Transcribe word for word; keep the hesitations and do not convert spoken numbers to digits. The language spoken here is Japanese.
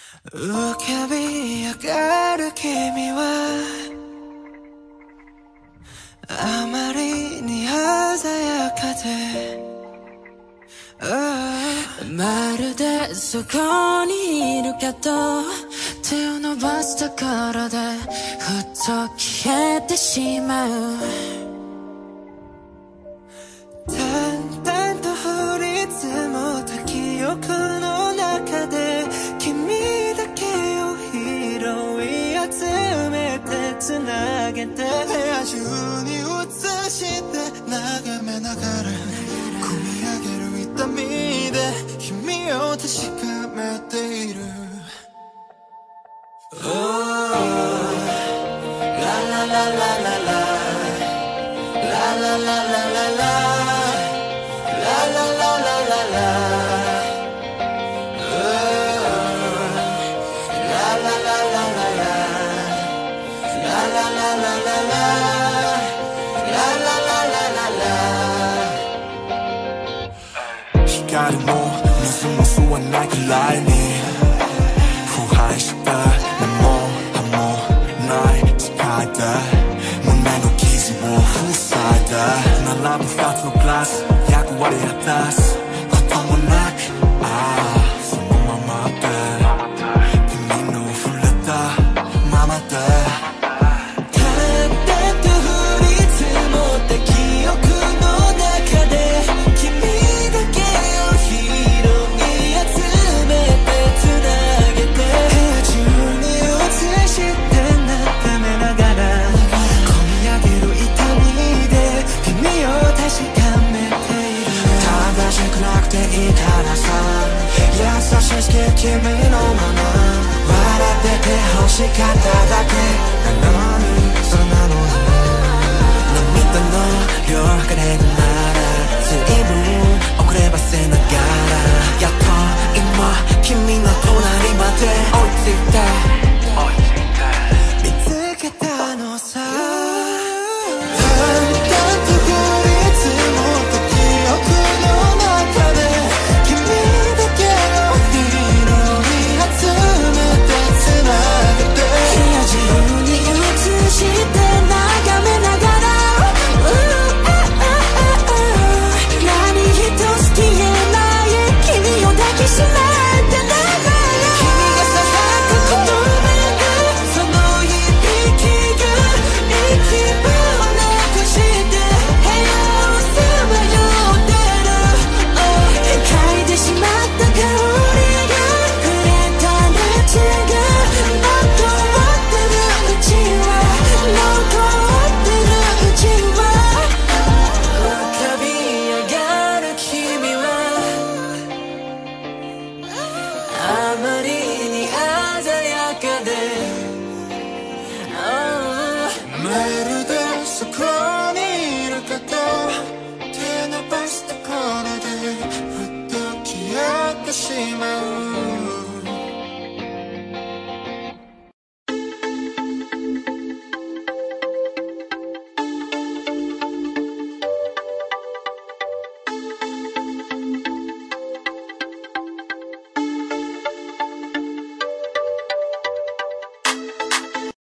浮かび上がる君はあまりに鮮やかで、oh、まるでそこにいるけど手を伸ばすところでふっと消えてしまう。淡々と降り積もった記憶の中で君だけを拾い集めてつなげて部屋中に映して眺めながら込み上げる痛みで君を確かめている。 Oh、 ララララララララララララ光も水も吸わないくらいに腐敗した根も葉もない世界で胸の傷を塞いで並ぶ二つのグラス役割果たすこともなく、ああそのままで君の触れたままで淡々と降り積もった記憶の中で君だけを拾い集めてつなげて部屋中に映して眺めながら込み上げる痛みで君を確かめている。正しくなくていいからさ優しすぎる君のまま笑ってて欲しかっただけなのにそれなのに涙の量測れるなら随分